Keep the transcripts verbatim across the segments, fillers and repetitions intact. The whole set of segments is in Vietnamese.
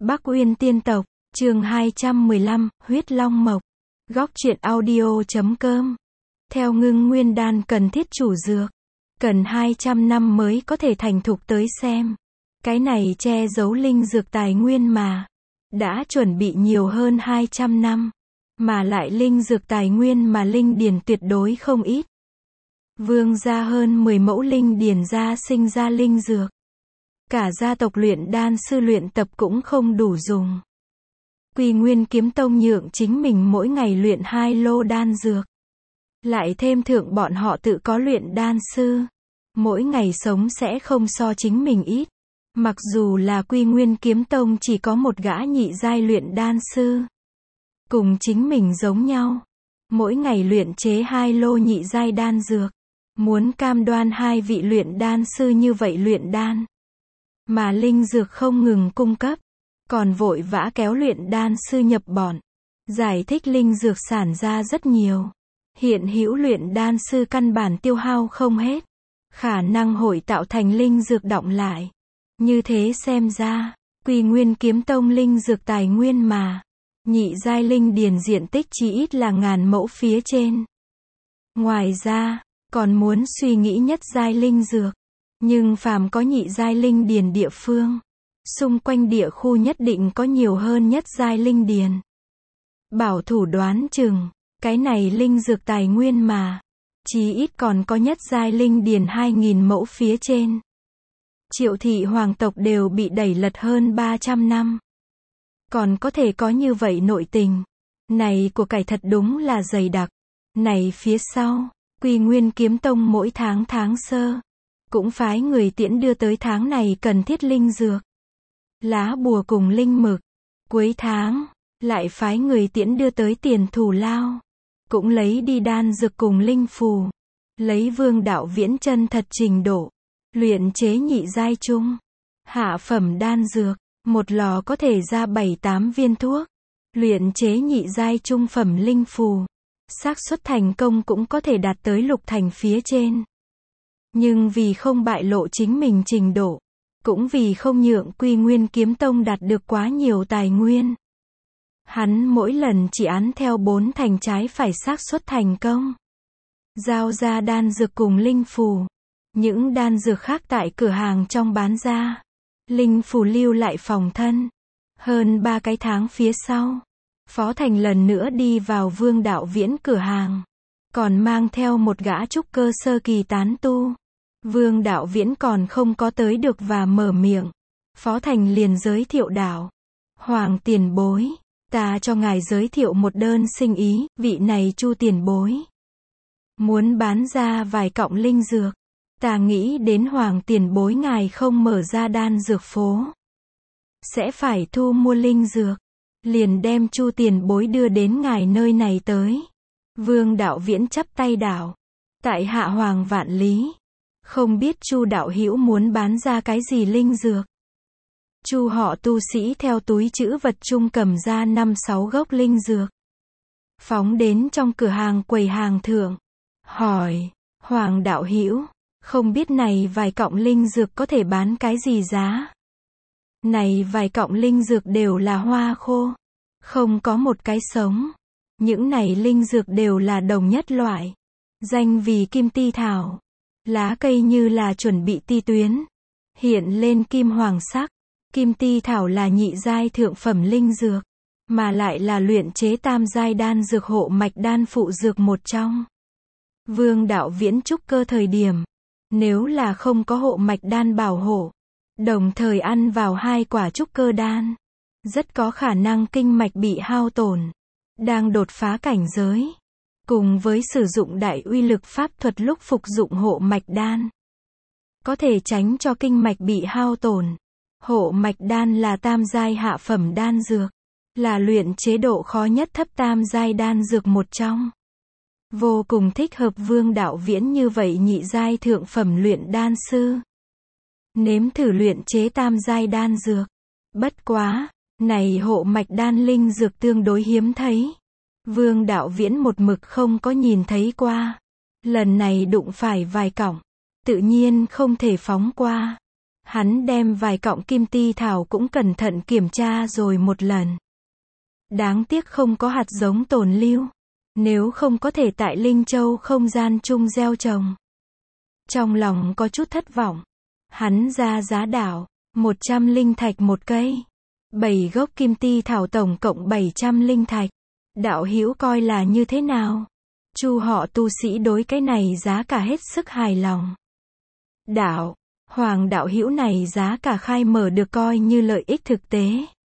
Bắc Uyên Tiên Tộc, chương hai trăm mười lăm, Huyết Long Mộc. Góc truyện audio chấm com. Theo ngưng nguyên đan cần thiết chủ dược. Cần hai trăm năm mới có thể thành thục tới xem. Cái này che giấu linh dược tài nguyên mà. Đã chuẩn bị nhiều hơn hai trăm năm. Mà lại linh dược tài nguyên mà linh điền tuyệt đối không ít. Vương gia hơn mười mẫu linh điền gia sinh ra linh dược. Cả gia tộc luyện đan sư luyện tập cũng không đủ dùng. Quy Nguyên Kiếm Tông nhượng chính mình mỗi ngày luyện hai lô đan dược. Lại thêm thượng bọn họ tự có luyện đan sư. Mỗi ngày sống sẽ không so chính mình ít. Mặc dù là Quy Nguyên Kiếm Tông chỉ có một gã nhị giai luyện đan sư. Cùng chính mình giống nhau. Mỗi ngày luyện chế hai lô nhị giai đan dược. Muốn cam đoan hai vị luyện đan sư như vậy luyện đan. Mà linh dược không ngừng cung cấp. Còn vội vã kéo luyện đan sư nhập bọn. Giải thích linh dược sản ra rất nhiều. Hiện hữu luyện đan sư căn bản tiêu hao không hết. Khả năng hội tạo thành linh dược đọng lại. Như thế xem ra, Quy Nguyên Kiếm Tông linh dược tài nguyên mà. Nhị giai linh điền diện tích chỉ ít là ngàn mẫu phía trên. Ngoài ra, còn muốn suy nghĩ nhất giai linh dược. Nhưng phàm có nhị giai linh điền địa phương. Xung quanh địa khu nhất định có nhiều hơn nhất giai linh điền. Bảo thủ đoán chừng, cái này linh dược tài nguyên mà. Chí ít còn có nhất giai linh điền hai nghìn mẫu phía trên. Triệu thị hoàng tộc đều bị đẩy lật hơn ba trăm năm. Còn có thể có như vậy nội tình. Này của cải thật đúng là dày đặc. Này phía sau, Quy Nguyên Kiếm Tông mỗi tháng tháng sơ. Cũng phái người tiễn đưa tới tháng này cần thiết linh dược. Lá bùa cùng linh mực. Cuối tháng, lại phái người tiễn đưa tới tiền thù lao. Cũng lấy đi đan dược cùng linh phù. Lấy Vương Đạo Viễn chân thật trình độ. Luyện chế nhị giai trung. Hạ phẩm đan dược. Một lò có thể ra bảy tám viên thuốc. Luyện chế nhị giai trung phẩm linh phù. Xác suất thành công cũng có thể đạt tới lục thành phía trên. Nhưng vì không bại lộ chính mình trình độ. Cũng vì không nhượng Quy Nguyên Kiếm Tông đạt được quá nhiều tài nguyên. Hắn mỗi lần chỉ án theo bốn thành trái phải xác suất thành công. Giao ra đan dược cùng linh phù. Những đan dược khác tại cửa hàng trong bán ra. Linh phù lưu lại phòng thân. Hơn ba cái tháng phía sau. Phó Thành lần nữa đi vào Vương Đạo Viễn cửa hàng. Còn mang theo một gã trúc cơ sơ kỳ tán tu. Vương Đạo Viễn còn không có tới được và mở miệng. Phó Thành liền giới thiệu đạo. Hoàng tiền bối. Ta cho ngài giới thiệu một đơn sinh ý. Vị này Chu tiền bối. Muốn bán ra vài cọng linh dược. Ta nghĩ đến Hoàng tiền bối ngài không mở ra đan dược phố. Sẽ phải thu mua linh dược. Liền đem Chu tiền bối đưa đến ngài nơi này tới. Vương Đạo Viễn chắp tay đạo. Tại hạ Hoàng vạn lý. Không biết Chu đạo hữu muốn bán ra cái gì linh dược. Chu họ tu sĩ theo túi trữ vật chung cầm ra năm sáu gốc linh dược. Phóng đến trong cửa hàng quầy hàng thượng. Hỏi, Hoàng đạo hữu, không biết này vài cọng linh dược có thể bán cái gì giá? Này vài cọng linh dược đều là hoa khô. Không có một cái sống. Những này linh dược đều là đồng nhất loại. Danh vì kim ti thảo. Lá cây như là chuẩn bị ti tuyến. Hiện lên kim hoàng sắc. Kim ti thảo là nhị giai thượng phẩm linh dược. Mà lại là luyện chế tam giai đan dược hộ mạch đan phụ dược một trong. Vương Đạo Viễn trúc cơ thời điểm. Nếu là không có hộ mạch đan bảo hộ. Đồng thời ăn vào hai quả trúc cơ đan. Rất có khả năng kinh mạch bị hao tổn. Đang đột phá cảnh giới. Cùng với sử dụng đại uy lực pháp thuật lúc phục dụng hộ mạch đan. Có thể tránh cho kinh mạch bị hao tổn. Hộ mạch đan là tam giai hạ phẩm đan dược. Là luyện chế độ khó nhất thấp tam giai đan dược một trong. Vô cùng thích hợp Vương Đạo Viễn như vậy nhị giai thượng phẩm luyện đan sư. Nếm thử luyện chế tam giai đan dược. Bất quá, này hộ mạch đan linh dược tương đối hiếm thấy. Vương Đạo Viễn một mực không có nhìn thấy qua. Lần này đụng phải vài cọng. Tự nhiên không thể phóng qua. Hắn đem vài cọng kim ti thảo cũng cẩn thận kiểm tra rồi một lần. Đáng tiếc không có hạt giống tồn lưu. Nếu không có thể tại Linh Châu không gian chung gieo trồng. Trong lòng có chút thất vọng. Hắn ra giá đảo, một trăm linh thạch một cây. bảy gốc kim ti thảo tổng cộng bảy trăm linh thạch. Đạo hữu coi là như thế nào? Chu họ tu sĩ đối cái này giá cả hết sức hài lòng. Đạo, Hoàng đạo hữu này giá cả khai mở được coi như lợi ích thực tế.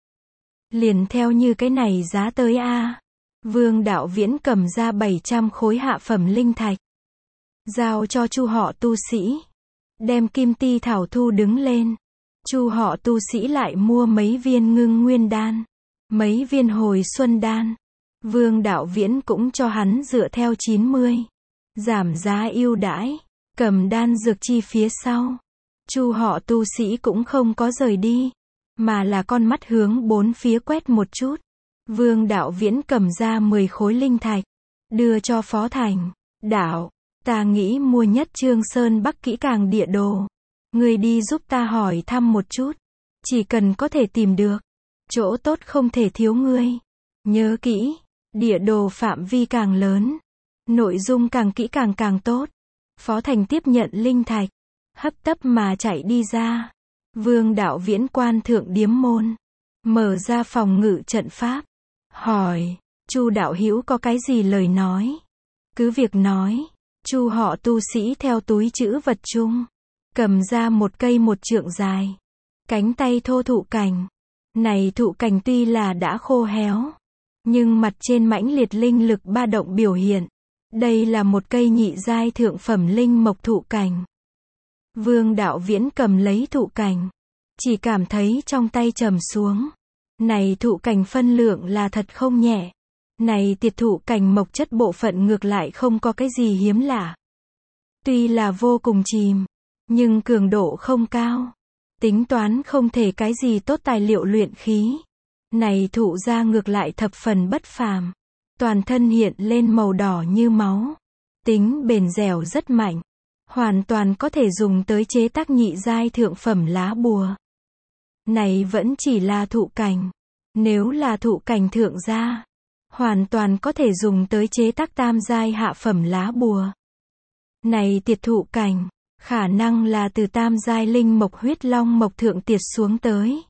Liền theo như cái này giá tới a. Vương đạo viễn cầm ra bảy trăm khối hạ phẩm linh thạch. Giao cho chu họ tu sĩ. Đem kim ti thảo thu đứng lên. Chu họ tu sĩ lại mua mấy viên ngưng nguyên đan. Mấy viên hồi xuân đan. Vương đạo viễn cũng cho hắn dựa theo chín mươi. Giảm giá ưu đãi. Cầm đan dược chi phía sau. Chu họ tu sĩ cũng không có rời đi. Mà là con mắt hướng bốn phía quét một chút. Vương đạo viễn cầm ra mười khối linh thạch. Đưa cho Phó Thành. Đạo, ta nghĩ mua nhất Trương Sơn Bắc kỹ càng địa đồ. Người đi giúp ta hỏi thăm một chút. Chỉ cần có thể tìm được. Chỗ tốt không thể thiếu ngươi. Nhớ kỹ. Địa đồ phạm vi càng lớn. Nội dung càng kỹ càng càng tốt. Phó Thành tiếp nhận linh thạch. Hấp tấp mà chạy đi ra. Vương đạo viễn quan thượng điếm môn. Mở ra phòng ngự trận pháp. Hỏi, Chu đạo hữu có cái gì lời nói? Cứ việc nói. Chu họ tu sĩ theo túi trữ vật chung. Cầm ra một cây một trượng dài. Cánh tay thô thụ cành. Này thụ cành tuy là đã khô héo. Nhưng mặt trên mãnh liệt linh lực ba động biểu hiện. Đây là một cây nhị giai thượng phẩm linh mộc thụ cành. Vương đạo viễn cầm lấy thụ cành. Chỉ cảm thấy trong tay trầm xuống. Này thụ cành phân lượng là thật không nhẹ. Này tiệt thụ cành mộc chất bộ phận ngược lại không có cái gì hiếm lạ. Tuy là vô cùng chìm. Nhưng cường độ không cao. Tính toán không thể cái gì tốt tài liệu luyện khí. Này thụ ra ngược lại thập phần bất phàm. Toàn thân hiện lên màu đỏ như máu. Tính bền dẻo rất mạnh. Hoàn toàn có thể dùng tới chế tác nhị giai thượng phẩm lá bùa. Này vẫn chỉ là thụ cành. Nếu là thụ cành thượng gia, hoàn toàn có thể dùng tới chế tác tam giai hạ phẩm lá bùa. Này tiệt thụ cành, khả năng là từ tam giai linh mộc huyết long mộc thượng tiệt xuống tới.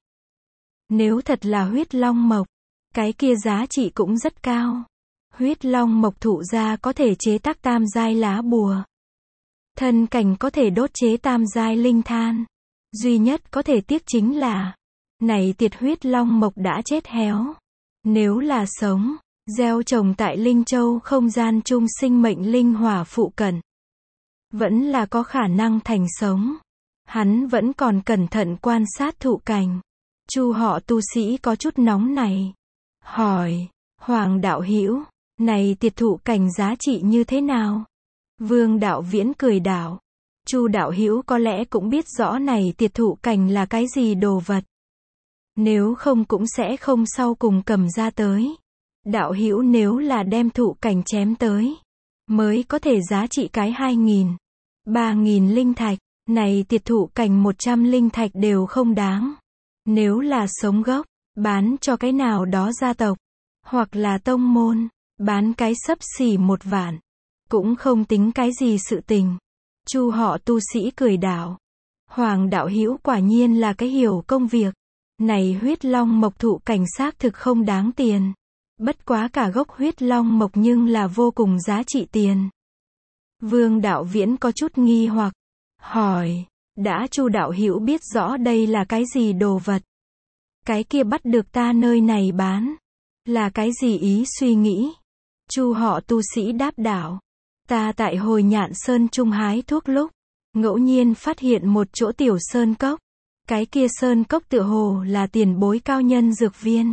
Nếu thật là huyết long mộc, cái kia giá trị cũng rất cao. Huyết long mộc thụ gia có thể chế tác tam giai lá bùa. Thân cành có thể đốt chế tam giai linh than. Duy nhất có thể tiếc chính là, này tiệt huyết long mộc đã chết héo. Nếu là sống, gieo trồng tại Linh Châu không gian chung sinh mệnh linh hỏa phụ cận. Vẫn là có khả năng thành sống. Hắn vẫn còn cẩn thận quan sát thụ cành. Chu họ tu sĩ có chút nóng này. Hỏi, Hoàng đạo hữu, này tiệt thụ cành giá trị như thế nào? Vương đạo viễn cười đạo. Chu đạo hữu có lẽ cũng biết rõ này tiệt thụ cành là cái gì đồ vật. Nếu không cũng sẽ không sau cùng cầm ra tới. Đạo hữu nếu là đem thụ cành chém tới, mới có thể giá trị cái hai nghìn, ba nghìn linh thạch. Này tiệt thụ cành một trăm linh thạch đều không đáng. Nếu là sống gốc, bán cho cái nào đó gia tộc, hoặc là tông môn, bán cái xấp xỉ một vạn, cũng không tính cái gì sự tình. Chu họ tu sĩ cười đạo. Hoàng đạo hữu quả nhiên là cái hiểu công việc. Này huyết long mộc thụ cảnh xác thực không đáng tiền. Bất quá cả gốc huyết long mộc nhưng là vô cùng giá trị tiền. Vương đạo viễn có chút nghi hoặc. Hỏi, đã Chu đạo hữu biết rõ đây là cái gì đồ vật? Cái kia bắt được ta nơi này bán. Là cái gì ý suy nghĩ? Chu họ tu sĩ đáp đạo. Ta tại hồi Nhạn Sơn Trung hái thuốc lúc, ngẫu nhiên phát hiện một chỗ tiểu sơn cốc. Cái kia sơn cốc tựa hồ là tiền bối cao nhân dược viên.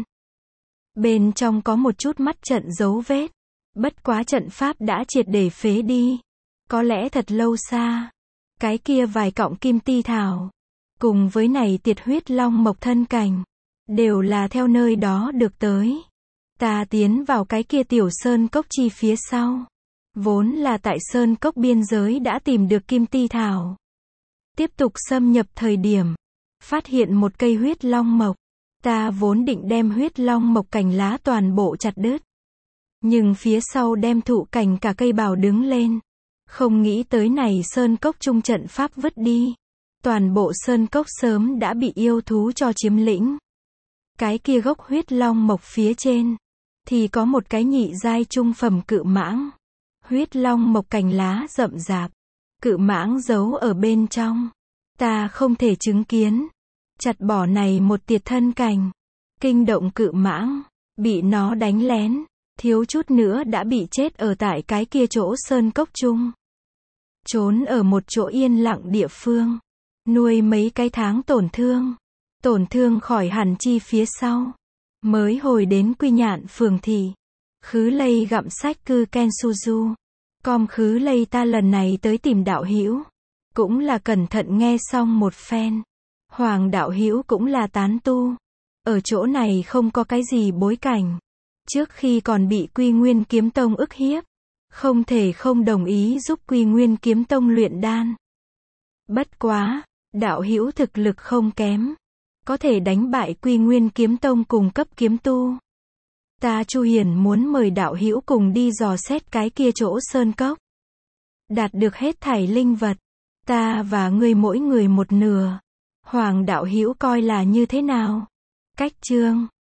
Bên trong có một chút mắt trận dấu vết. Bất quá trận pháp đã triệt để phế đi. Có lẽ thật lâu xa. Cái kia vài cọng kim ti thảo, cùng với này tiệt huyết long mộc thân cành, đều là theo nơi đó được tới. Ta tiến vào cái kia tiểu sơn cốc chi phía sau. Vốn là tại sơn cốc biên giới đã tìm được kim ti thảo. Tiếp tục xâm nhập thời điểm, phát hiện một cây huyết long mộc. Ta vốn định đem huyết long mộc cành lá toàn bộ chặt đứt. Nhưng phía sau đem thụ cành cả cây bào đứng lên. Không nghĩ tới này sơn cốc trung trận pháp vứt đi. Toàn bộ sơn cốc sớm đã bị yêu thú cho chiếm lĩnh. Cái kia gốc huyết long mộc phía trên, thì có một cái nhị giai trung phẩm cự mãng. Huyết long mộc cành lá rậm rạp. Cự mãng giấu ở bên trong. Ta không thể chứng kiến. Chặt bỏ này một tiệt thân cành. Kinh động cự mãng. Bị nó đánh lén. Thiếu chút nữa đã bị chết ở tại cái kia chỗ sơn cốc chung. Trốn ở một chỗ yên lặng địa phương. Nuôi mấy cái tháng tổn thương. Tổn thương khỏi hẳn chi phía sau. Mới hồi đến Quy Nhạn phường thị. Khứ lây gặm sách cư Kensuju. Com khứ lây ta lần này tới tìm đạo hữu. Cũng là cẩn thận nghe xong một phen. Hoàng đạo hữu cũng là tán tu. Ở chỗ này không có cái gì bối cảnh. Trước khi còn bị Quy Nguyên Kiếm Tông ức hiếp. Không thể không đồng ý giúp Quy Nguyên Kiếm Tông luyện đan. Bất quá, đạo hữu thực lực không kém. Có thể đánh bại Quy Nguyên Kiếm Tông cùng cấp kiếm tu. Ta Chu Hiền muốn mời đạo hữu cùng đi dò xét cái kia chỗ sơn cốc. Đạt được hết thảy linh vật. Ta và ngươi mỗi người một nửa. Hoàng đạo hữu coi là như thế nào? Cách chương